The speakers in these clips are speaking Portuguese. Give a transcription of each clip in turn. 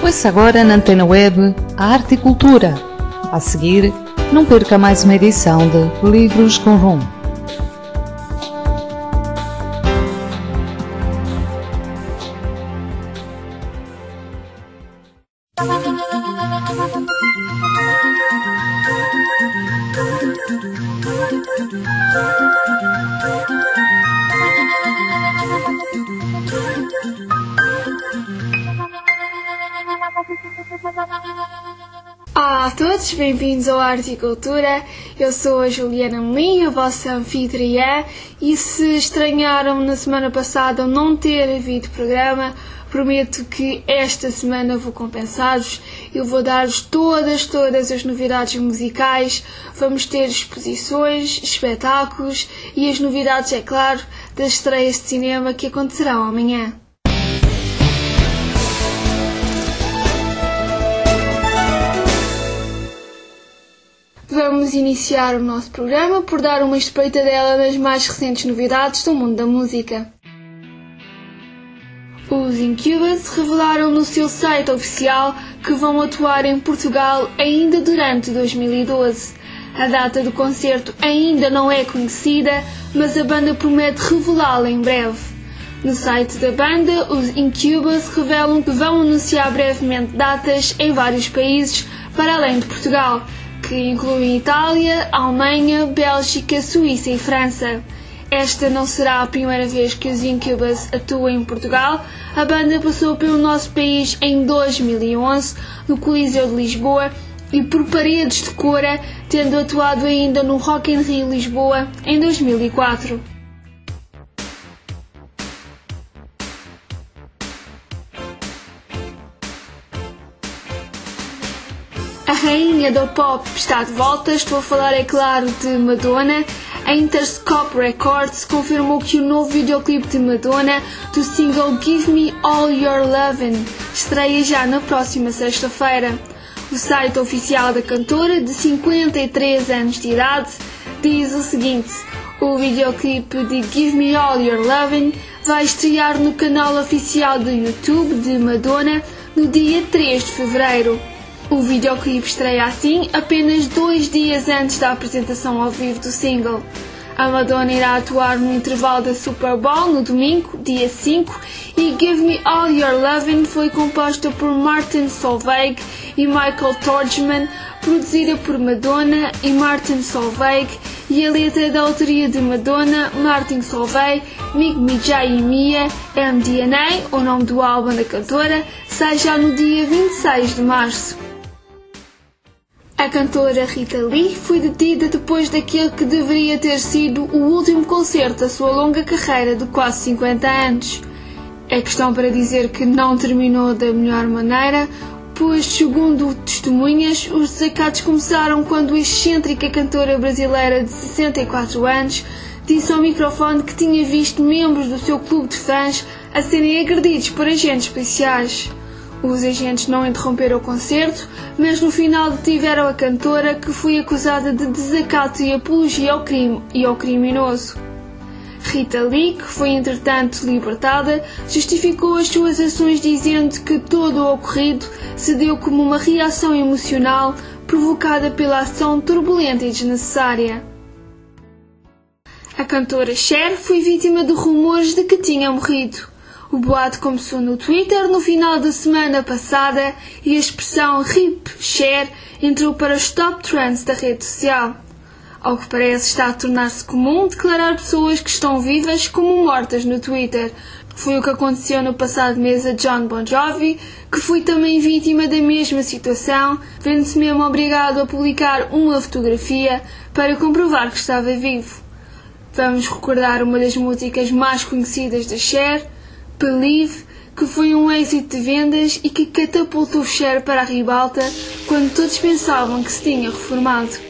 Ouça agora na Antena Web a Arte e Cultura. A seguir, não perca mais uma edição de Livros com Rumo. Olá a todos, bem-vindos ao Arte e Cultura. Eu sou a Juliana Melim, a vossa anfitriã, e se estranharam na semana passada não ter havido programa, prometo que esta semana vou compensar-vos. Eu vou dar-vos todas as novidades musicais, vamos ter exposições, espetáculos e as novidades, é claro, das estreias de cinema que acontecerão amanhã. Vamos iniciar o nosso programa por dar uma espreitadela nas mais recentes novidades do mundo da música. Os Incubus revelaram no seu site oficial que vão atuar em Portugal ainda durante 2012. A data do concerto ainda não é conhecida, mas a banda promete revelá-la em breve. No site da banda, os Incubus revelam que vão anunciar brevemente datas em vários países para além de Portugal, que incluem Itália, Alemanha, Bélgica, Suíça e França. Esta não será a primeira vez que os Incubus atuam em Portugal. A banda passou pelo nosso país em 2011, no Coliseu de Lisboa, e por Paredes de Cora, tendo atuado ainda no Rock in Rio Lisboa em 2004. A rainha do pop está de volta, estou a falar, é claro, de Madonna. A Interscope Records confirmou que o novo videoclipe de Madonna, do single Give Me All Your Lovin', estreia já na próxima sexta-feira. O site oficial da cantora, de 53 anos de idade, diz o seguinte: o videoclipe de Give Me All Your Lovin' vai estrear no canal oficial do YouTube de Madonna no dia 3 de fevereiro. O videoclipe estreia assim apenas 2 dias antes da apresentação ao vivo do single. A Madonna irá atuar no intervalo da Super Bowl no domingo, dia 5, e Give Me All Your Lovin' foi composta por Martin Solveig e Michael Torgeman, produzida por Madonna e Martin Solveig, e a letra da autoria de Madonna, Martin Solveig, Mig Mijay e Mia, MDNA, o nome do álbum da cantora, sai já no dia 26 de março. A cantora Rita Lee foi detida depois daquele que deveria ter sido o último concerto da sua longa carreira de quase 50 anos. É questão para dizer que não terminou da melhor maneira, pois, segundo testemunhas, os desacatos começaram quando a excêntrica cantora brasileira de 64 anos disse ao microfone que tinha visto membros do seu clube de fãs a serem agredidos por agentes policiais. Os agentes não interromperam o concerto, mas no final detiveram a cantora, que foi acusada de desacato e apologia ao crime e ao criminoso. Rita Lee, que foi entretanto libertada, justificou as suas ações dizendo que todo o ocorrido se deu como uma reação emocional provocada pela ação turbulenta e desnecessária. A cantora Cher foi vítima de rumores de que tinha morrido. O boato começou no Twitter no final da semana passada e a expressão RIP Cher entrou para os top trends da rede social. Ao que parece, está a tornar-se comum declarar pessoas que estão vivas como mortas no Twitter. Foi o que aconteceu no passado mês a Jon Bon Jovi, que foi também vítima da mesma situação, vendo-se mesmo obrigado a publicar uma fotografia para comprovar que estava vivo. Vamos recordar uma das músicas mais conhecidas da Cher, Believe, que foi um êxito de vendas e que catapultou Cher para a ribalta quando todos pensavam que se tinha reformado.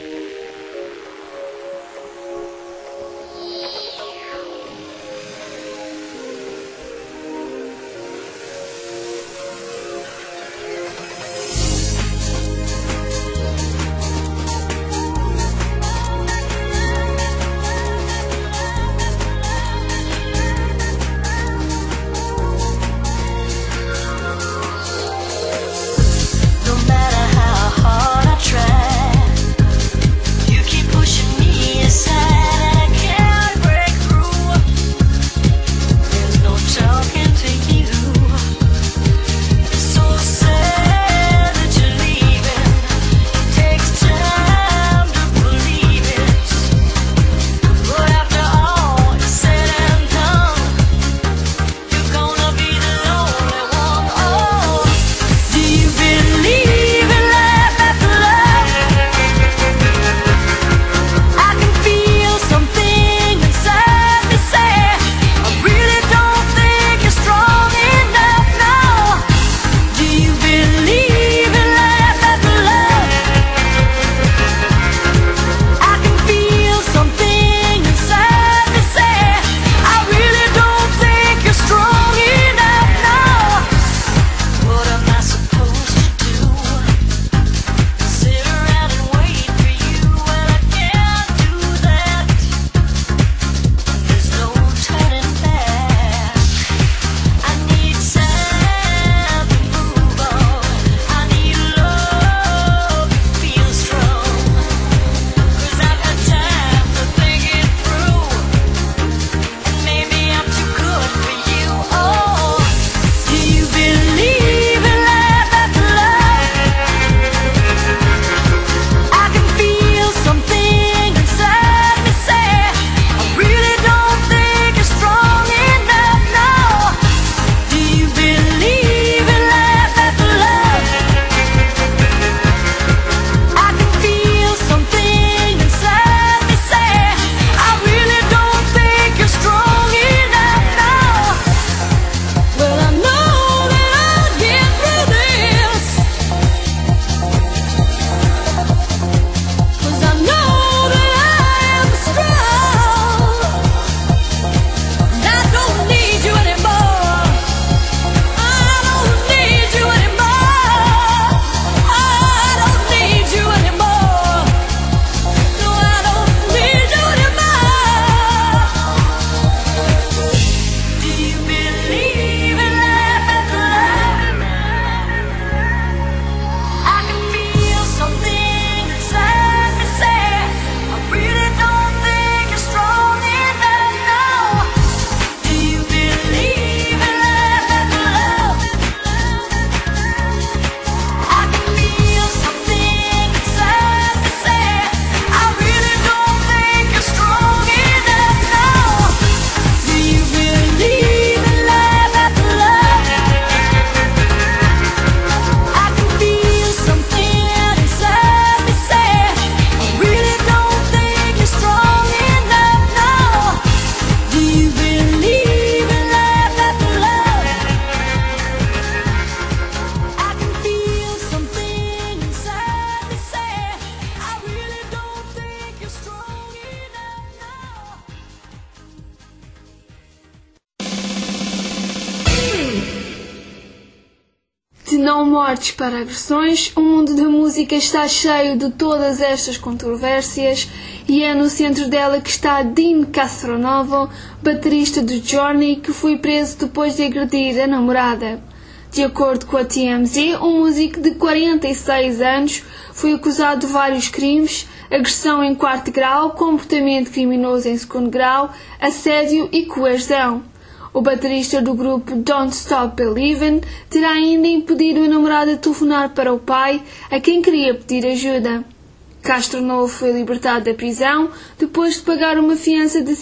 não mortes para agressões, o mundo da música está cheio de todas estas controvérsias e é no centro dela que está Dean Castronovo, baterista do Journey, que foi preso depois de agredir a namorada. De acordo com a TMZ, um músico de 46 anos foi acusado de vários crimes: agressão em 4º grau, comportamento criminoso em 2º grau, assédio e coerção. O baterista do grupo Don't Stop Believin' terá ainda impedido a namorada de telefonar para o pai, a quem queria pedir ajuda. Castronovo foi libertado da prisão depois de pagar uma fiança de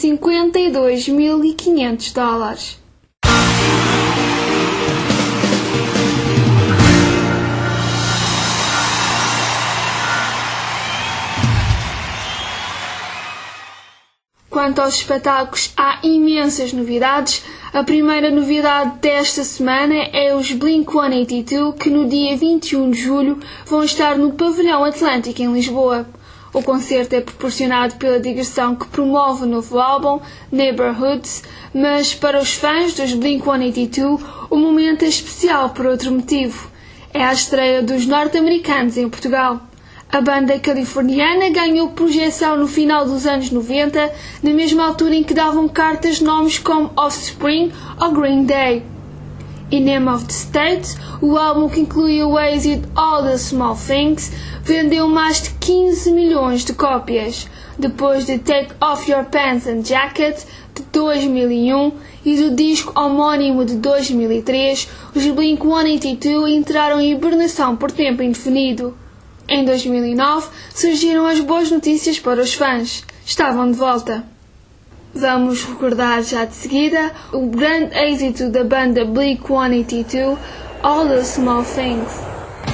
$52.500. Quanto aos espetáculos, há imensas novidades. A primeira novidade desta semana é os Blink-182, que no dia 21 de julho vão estar no Pavilhão Atlântico, em Lisboa. O concerto é proporcionado pela digressão que promove o novo álbum, Neighborhoods, mas para os fãs dos Blink-182 o momento é especial por outro motivo. É a estreia dos norte-americanos em Portugal. A banda californiana ganhou projeção no final dos anos 90, na mesma altura em que davam cartas nomes como Offspring ou Green Day. In Name of the State, o álbum que inclui o êxito All the Small Things, vendeu mais de 15 milhões de cópias. Depois de Take Off Your Pants and Jacket, de 2001, e do disco homónimo de 2003, os Blink-182 entraram em hibernação por tempo indefinido. Em 2009, surgiram as boas notícias para os fãs. Estavam de volta. Vamos recordar já de seguida o grande êxito da banda Blink-182, All the Small Things.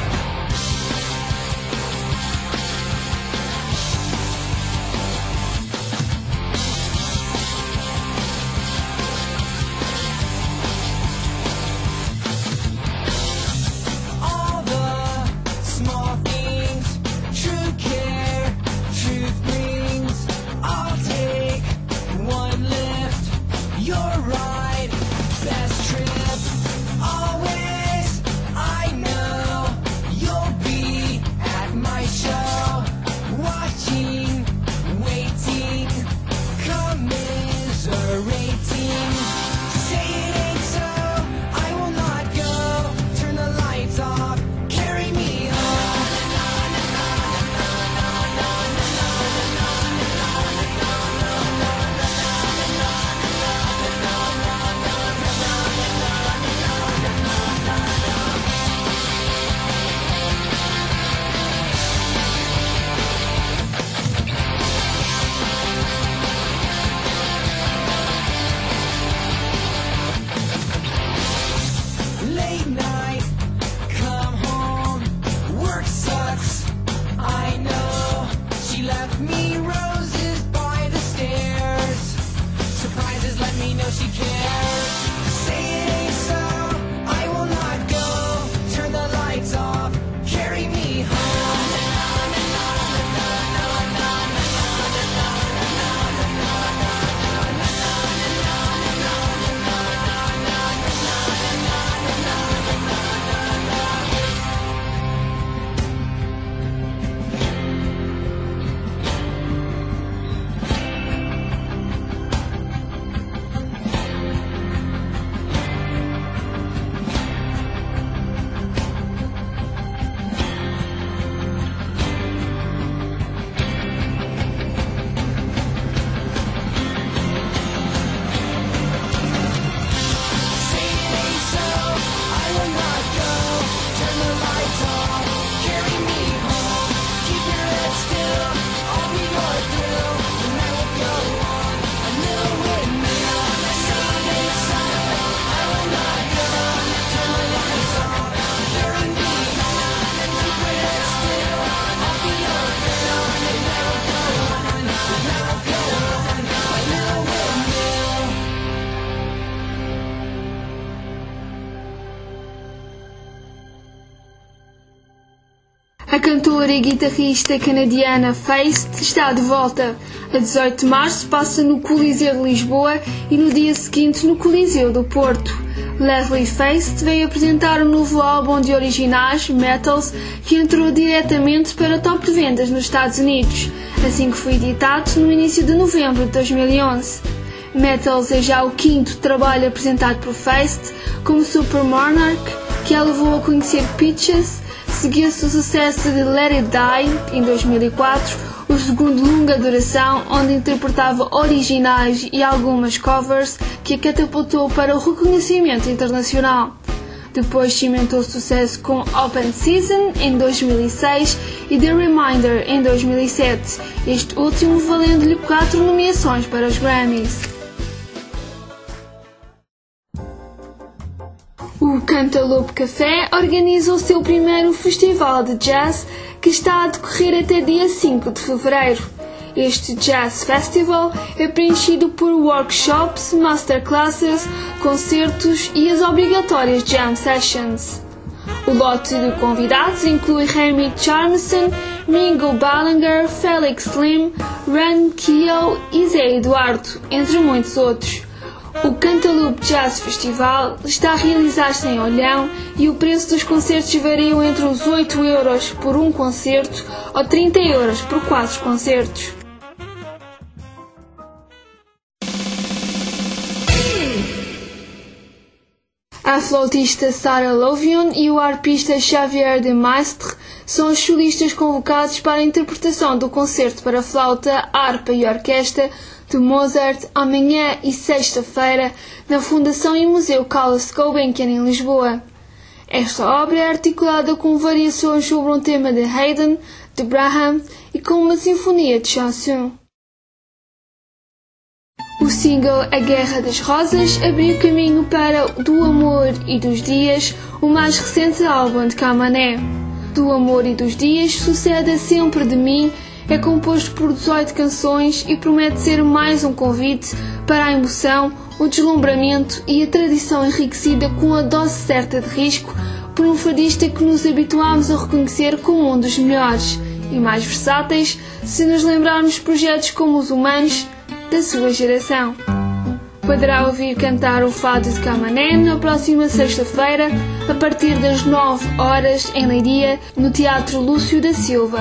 A cantora e guitarrista canadiana Feist está de volta. A 18 de março passa no Coliseu de Lisboa e no dia seguinte no Coliseu do Porto. Leslie Feist veio apresentar um novo álbum de originais, Metals, que entrou diretamente para top de vendas nos Estados Unidos, assim que foi editado no início de novembro de 2011. Metals é já o quinto trabalho apresentado por Feist, como Super Monarch, que a levou a conhecer Peaches, seguiu-se o sucesso de Let It Die, em 2004, o segundo longa duração, onde interpretava originais e algumas covers, que a catapultou para o reconhecimento internacional. Depois cimentou sucesso com Open Season, em 2006, e The Reminder, em 2007, este último valendo-lhe 4 nomeações para os Grammys. O Cantaloupe Café organiza o seu primeiro festival de jazz, que está a decorrer até dia 5 de fevereiro. Este Jazz Festival é preenchido por workshops, masterclasses, concertos e as obrigatórias jam sessions. O lote de convidados inclui Remy Charmison, Mingo Ballinger, Felix Slim, Ran Keogh e Zé Eduardo, entre muitos outros. O Cantaloupe Jazz Festival está a realizar-se em Olhão e o preço dos concertos varia entre os 8€ por um concerto ou 30€ por 4 concertos. A flautista Sarah Lovion e o harpista Xavier de Maistre são os solistas convocados para a interpretação do concerto para flauta, harpa e orquestra de Mozart amanhã e sexta-feira na Fundação e Museu Carlos Gulbenkian em Lisboa. Esta obra é articulada com variações sobre um tema de Haydn, de Brahms e com uma sinfonia de chanson. O single A Guerra das Rosas abriu caminho para Do Amor e dos Dias, o mais recente álbum de Camané. Do Amor e dos Dias sucede a Sempre de Mim, é composto por 18 canções e promete ser mais um convite para a emoção, o deslumbramento e a tradição enriquecida com a dose certa de risco por um fadista que nos habituámos a reconhecer como um dos melhores e mais versáteis se nos lembrarmos projetos como os Humanos da sua geração. Poderá ouvir cantar o fado de Camané na próxima sexta-feira, a partir das 9h em Leiria, no Teatro Lúcio da Silva.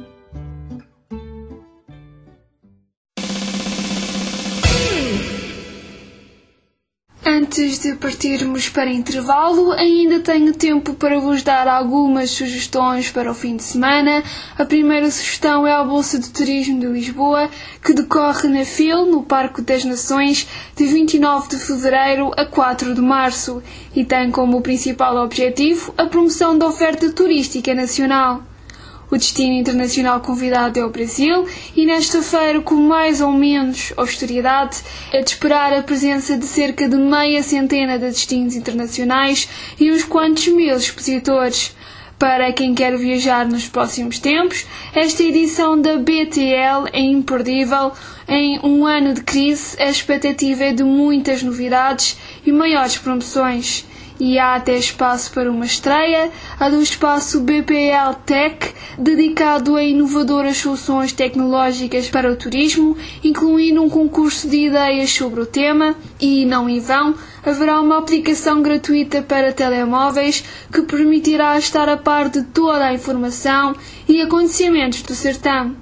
Antes de partirmos para intervalo, ainda tenho tempo para vos dar algumas sugestões para o fim de semana. A primeira sugestão é a Bolsa de Turismo de Lisboa, que decorre na FIL, no Parque das Nações, de 29 de fevereiro a 4 de março, e tem como principal objetivo a promoção da oferta turística nacional. O destino internacional convidado é o Brasil e nesta feira, com mais ou menos austeridade, é de esperar a presença de cerca de meia centena de destinos internacionais e uns quantos mil expositores. Para quem quer viajar nos próximos tempos, esta edição da BTL é imperdível. Em um ano de crise, a expectativa é de muitas novidades e maiores promoções. E há até espaço para uma estreia, a do espaço BPL Tech, dedicado a inovadoras soluções tecnológicas para o turismo, incluindo um concurso de ideias sobre o tema, e, não em vão, haverá uma aplicação gratuita para telemóveis que permitirá estar a par de toda a informação e acontecimentos do certame.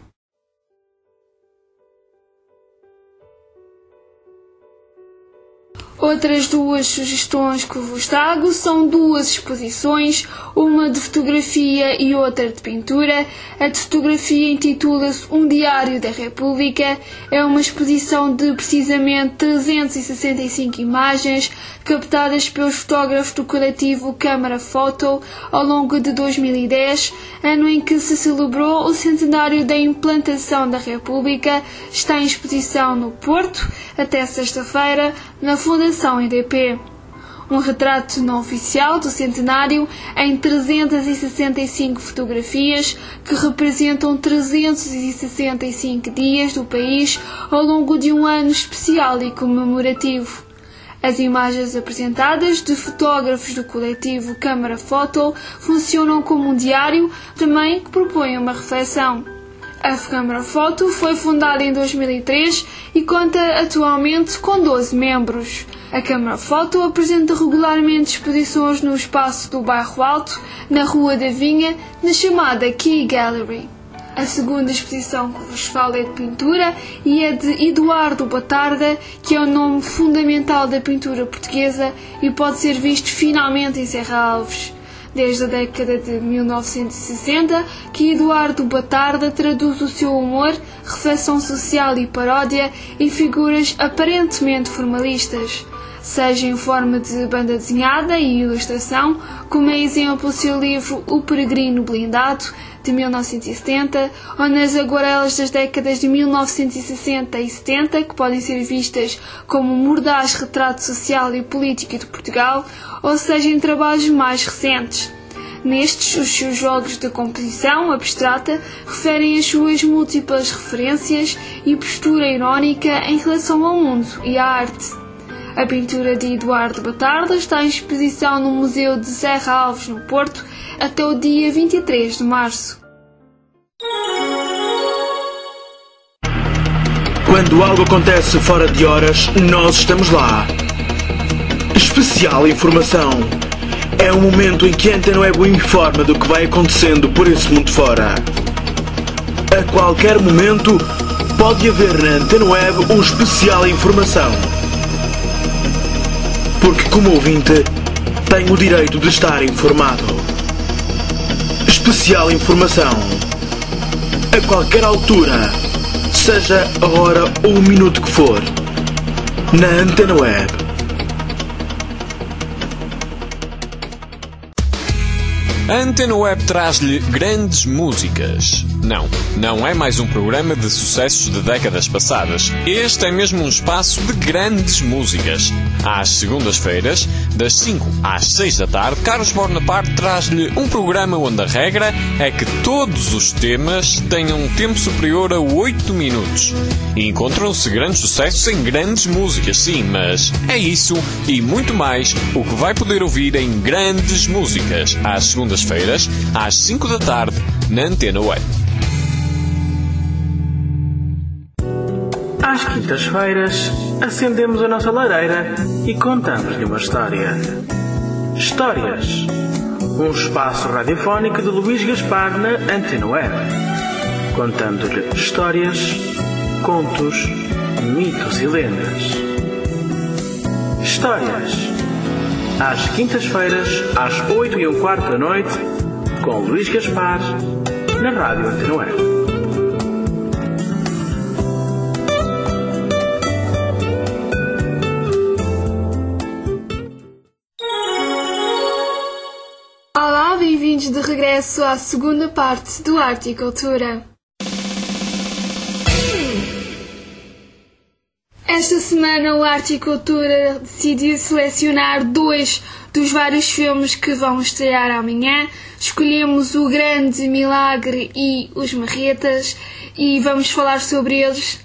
Outras duas sugestões que vos trago são duas exposições, uma de fotografia e outra de pintura. A de fotografia intitula-se Um Diário da República. É uma exposição de precisamente 365 imagens captadas pelos fotógrafos do coletivo Câmara Foto ao longo de 2010, ano em que se celebrou o centenário da implantação da República. Está em exposição no Porto até sexta-feira, na Fundação EDP. Um retrato não oficial do centenário em 365 fotografias que representam 365 dias do país ao longo de um ano especial e comemorativo. As imagens apresentadas de fotógrafos do coletivo Câmara Foto funcionam como um diário, também que propõe uma reflexão. A Câmara Foto foi fundada em 2003 e conta atualmente com 12 membros. A Câmara Foto apresenta regularmente exposições no espaço do Bairro Alto, na Rua da Vinha, na chamada Key Gallery. A segunda exposição que vos falo é de pintura e é de Eduardo Batarda, que é o nome fundamental da pintura portuguesa e pode ser visto finalmente em Serra Alves. Desde a década de 1960 que Eduardo Batarda traduz o seu humor, reflexão social e paródia em figuras aparentemente formalistas, seja em forma de banda desenhada e ilustração, como é exemplo o seu livro O Peregrino Blindado, de 1970, ou nas aguarelas das décadas de 1960 e 70, que podem ser vistas como um mordaz retrato social e político de Portugal, ou seja em trabalhos mais recentes. Nestes, os seus jogos de composição abstrata referem as suas múltiplas referências e postura irónica em relação ao mundo e à arte. A pintura de Eduardo Batarda está em exposição no Museu de Serra Alves, no Porto, até o dia 23 de março. Quando algo acontece fora de horas, nós estamos lá. Especial informação. É o momento em que a Antena Web informa do que vai acontecendo por esse mundo fora. A qualquer momento, pode haver na Antena Web um especial informação. Porque, como ouvinte, tenho o direito de estar informado. Especial informação. A qualquer altura, seja a hora ou o minuto que for, na Antena Web. A Antena Web traz-lhe grandes músicas. Não é mais um programa de sucessos de décadas passadas. Este é mesmo um espaço de grandes músicas. Às segundas-feiras, das 5 às 6 da tarde, Carlos Bonaparte traz-lhe um programa onde a regra é que todos os temas tenham um tempo superior a 8 minutos. E encontram-se grandes sucessos em grandes músicas, sim, mas é isso e muito mais o que vai poder ouvir em grandes músicas, às segundas-feiras, às 5 da tarde, na Antena Web. Às quintas-feiras, acendemos a nossa lareira e contamos-lhe uma história. Histórias. Um espaço radiofónico de Luís Gaspar na Antena Web. Contando-lhe histórias, contos, mitos e lendas. Histórias. Às quintas-feiras, às 8h15 da noite, com Luís Gaspar, na Rádio Antena Web. Olá, bem-vindos de regresso à segunda parte do Arte e Cultura. Esta semana o Arte e Cultura decidiu selecionar 2 dos vários filmes que vão estrear amanhã. Escolhemos O Grande Milagre e Os Marretas e vamos falar sobre eles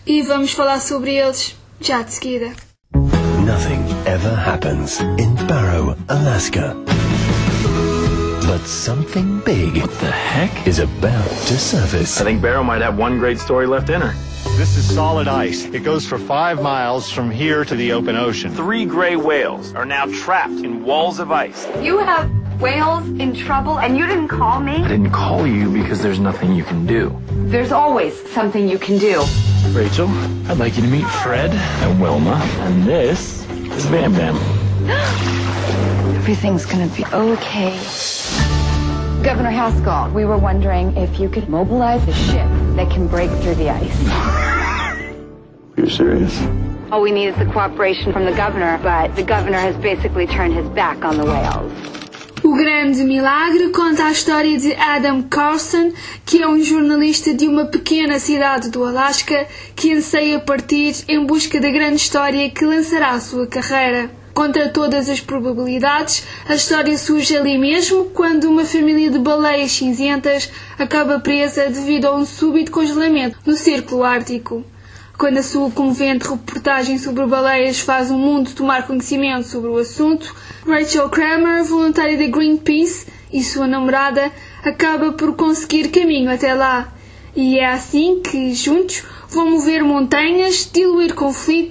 já de seguida. Nothing ever happens in Barrow, Alaska. But something big, What the heck? is about to surface. I think Barrow might have one great story left in her. This is solid ice. It goes for 5 miles from here to the open ocean. 3 gray whales are now trapped in walls of ice. You have whales in trouble and you didn't call me? I didn't call you because there's nothing you can do. There's always something you can do. Rachel, I'd like you to meet Fred and Wilma, and this is Bam Bam. Everything's gonna be okay. Governor Haskell, we were wondering if you could mobilize a ship that can break through the ice. You're serious? All we need is the cooperation from the governor, but the governor has basically turned his back on the whales. O Grande Milagre conta a história de Adam Carson, que é um jornalista de uma pequena cidade do Alasca que anseia partir em busca da grande história que lançará a sua carreira. Contra todas as probabilidades, a história surge ali mesmo quando uma família de baleias cinzentas acaba presa devido a um súbito congelamento no Círculo Ártico. Quando a sua comovente reportagem sobre baleias faz o mundo tomar conhecimento sobre o assunto, Rachel Kramer, voluntária da Greenpeace, e sua namorada, acaba por conseguir caminho até lá. E é assim que, juntos, vão mover montanhas, diluir conflitos,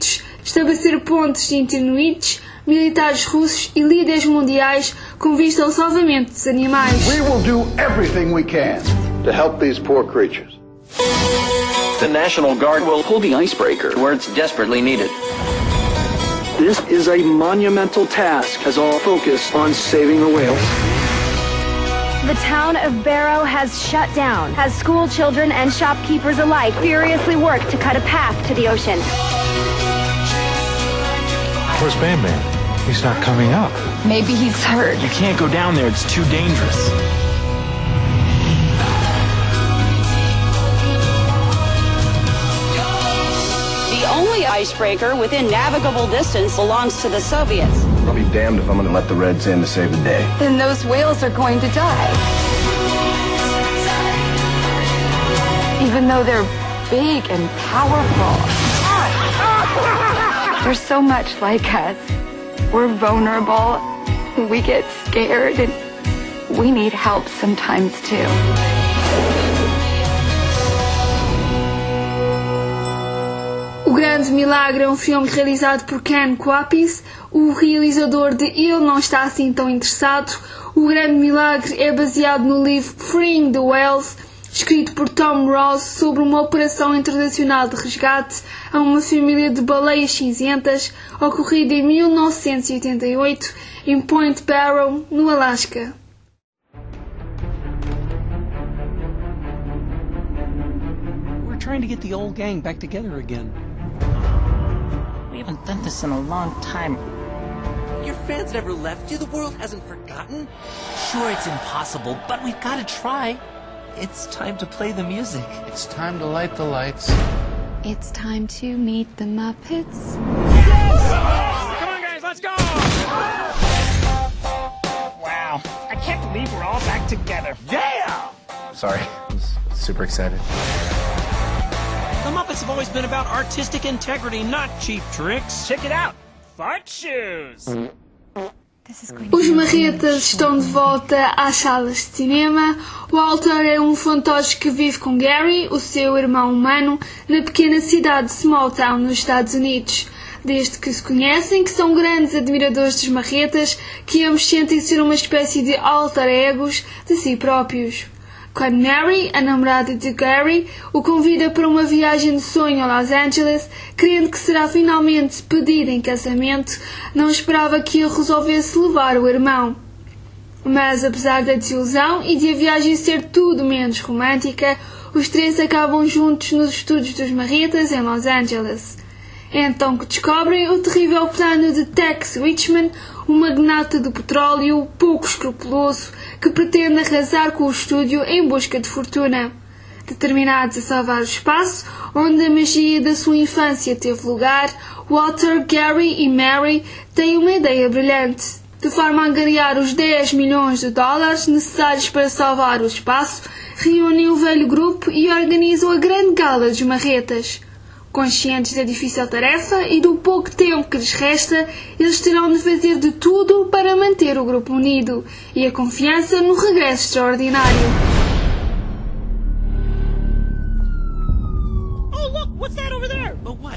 estabelecer pontes internuites, militares russos e líderes mundiais com vista ao salvamento dos animais. We will do everything we can to help these poor creatures. The National Guard will pull the icebreaker where it's desperately needed. This is a monumental task as all focus on saving the whales. The town of Barrow has shut down, as school children and shopkeepers alike furiously work to cut a path to the ocean. Where's Bam Bam? He's not coming up. Maybe he's hurt. You can't go down there, it's too dangerous. The only icebreaker within navigable distance belongs to the Soviets. I'll be damned if I'm going to let the Reds in to save the day. Then those whales are going to die. Even though they're big and powerful. They're so much like us. We're vulnerable. We get scared and we need help sometimes too. O Grande Milagre é um filme realizado por Ken Kwapis, o realizador de Ele Não Está Assim Tão Interessado. O Grande Milagre é baseado no livro Freeing the Whales, escrito por Tom Ross, sobre uma operação internacional de resgate a uma família de baleias cinzentas, ocorrida em 1988 em Point Barrow, no Alasca. We're trying to get the old gang back together again. We haven't done this in a long time. Your fans never left you. The world hasn't forgotten. Sure, it's impossible, but we've got to try. It's time to play the music. It's time to light the lights. It's time to meet the Muppets. Yes! Come on, guys, let's go! Wow, I can't believe we're all back together. Yeah! Sorry, I was super excited. The Muppets have always been about artistic integrity, not cheap tricks. Check it out. Fart shoes. Os Marretas estão de volta às salas de cinema. Walter é um fantoche que vive com Gary, o seu irmão humano, na pequena cidade de Small Town, nos Estados Unidos. Desde que se conhecem, que são grandes admiradores dos Marretas, que ambos sentem ser uma espécie de alter egos de si próprios. Quando Mary, a namorada de Gary, o convida para uma viagem de sonho a Los Angeles, crendo que será finalmente pedida em casamento, não esperava que ele resolvesse levar o irmão. Mas, apesar da desilusão e de a viagem ser tudo menos romântica, os três acabam juntos nos estúdios dos Marretas em Los Angeles. É então que descobrem o terrível plano de Tex Richman, um magnata do petróleo pouco escrupuloso que pretende arrasar com o estúdio em busca de fortuna. Determinados a salvar o espaço, onde a magia da sua infância teve lugar, Walter, Gary e Mary têm uma ideia brilhante. De forma a angariar os 10 milhões de dólares necessários para salvar o espaço, reúnem o velho grupo e organizam a grande gala dos Marretas. Conscientes da difícil tarefa e do pouco tempo que lhes resta, eles terão de fazer de tudo para manter o grupo unido e a confiança no regresso extraordinário. Oh, look! What's that over there? Oh, what?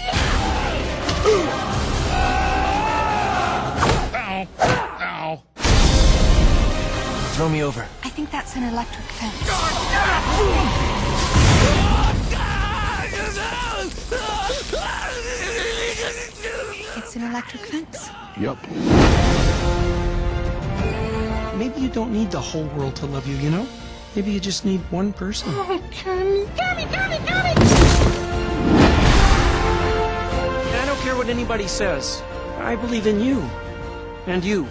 Ow! Ow! Throw me over. I think that's an electric fence. It's an electric fence. Yep. Maybe you don't need the whole world to love you, you know? Maybe you just need one person. Oh, Tommy! I don't care what anybody says. I believe in you. And you.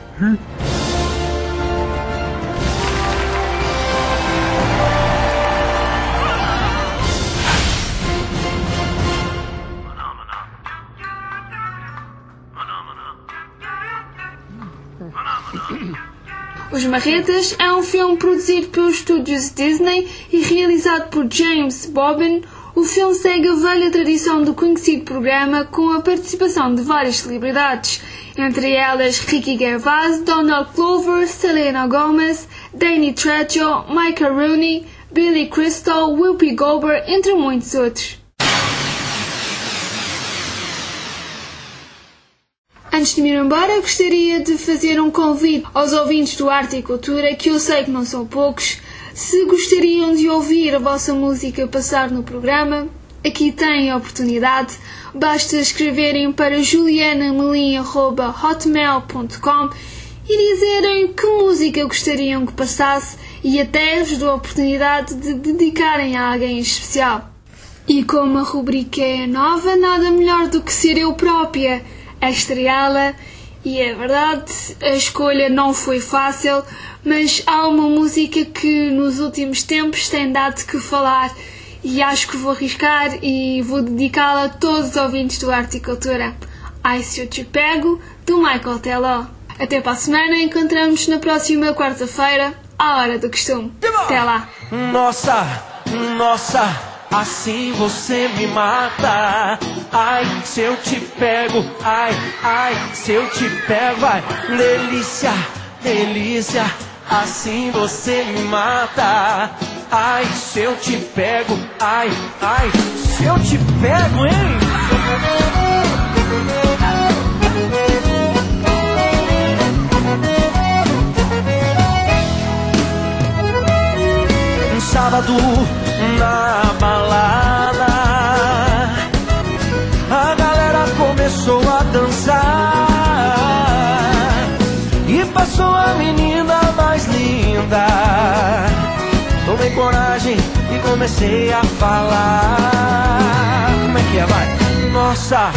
Os Marretas é um filme produzido pelos estúdios Disney e realizado por James Bobbin. O filme segue a velha tradição do conhecido programa com a participação de várias celebridades, entre elas Ricky Gervais, Donald Glover, Selena Gomez, Danny Trejo, Micah Rooney, Billy Crystal, Whoopi Goldberg, entre muitos outros. Antes de me ir embora, gostaria de fazer um convite aos ouvintes do Arte e Cultura, que eu sei que não são poucos. Se gostariam de ouvir a vossa música passar no programa, aqui têm a oportunidade. Basta escreverem para julianamelim@hotmail.com e dizerem que música gostariam que passasse e até vos dou a oportunidade de dedicarem a alguém especial. E como a rubrica é nova, nada melhor do que ser eu própria a estreá-la. E é verdade, a escolha não foi fácil, mas há uma música que nos últimos tempos tem dado que falar e acho que vou arriscar e vou dedicá-la a todos os ouvintes do Arte e Cultura. Ai, se eu te pego, do Michael Teló. Até para a semana, encontramos na próxima quarta-feira, à hora do costume. Até lá! Nossa, assim você me mata. Ai, se eu te pego, ai, se eu te pego, ai, delícia, assim você me mata. Ai, se eu te pego, ai, se eu te pego, hein? Um sábado na balada, a galera começou a dançar e passou a menina mais linda. Tomei coragem e comecei a falar. Como é que é, vai? Nossa,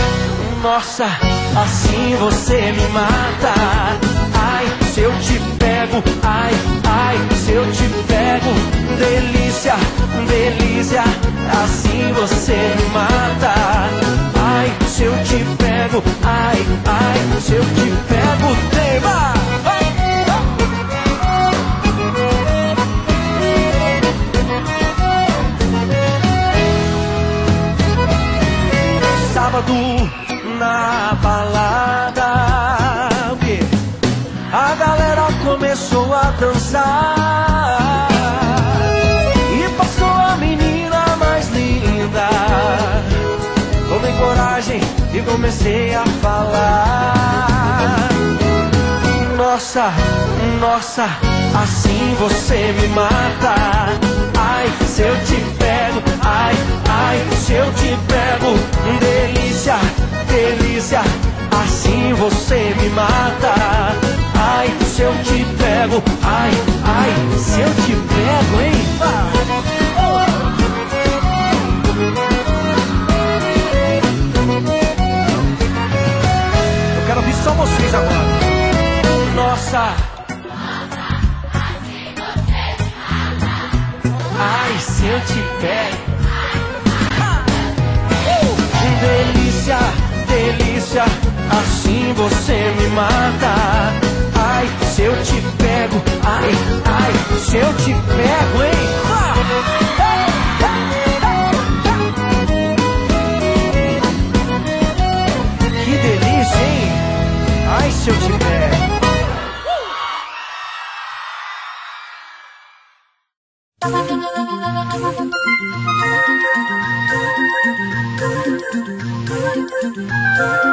assim você me mata. Ai, se eu te pego, ai, se eu te pego, delícia, assim você me mata. Ai, se eu te pego, ai, se eu te pego, tema. Sábado na balada, o quê? A galera começou a dançar e passou a menina mais linda. Tomei coragem e comecei a falar. Nossa, assim você me mata. Ai, se eu te pego, ai, se eu te pego, delícia, assim você me mata. Ai, se eu te pego, ai, se eu te pego, hein? Eu quero ouvir só vocês agora. Nossa, ai, se eu te pego, delícia, assim você me mata. Ai, se eu te pego, ai, se eu te pego, hein? Que delícia, hein? Ai, se eu te pego. Thank you.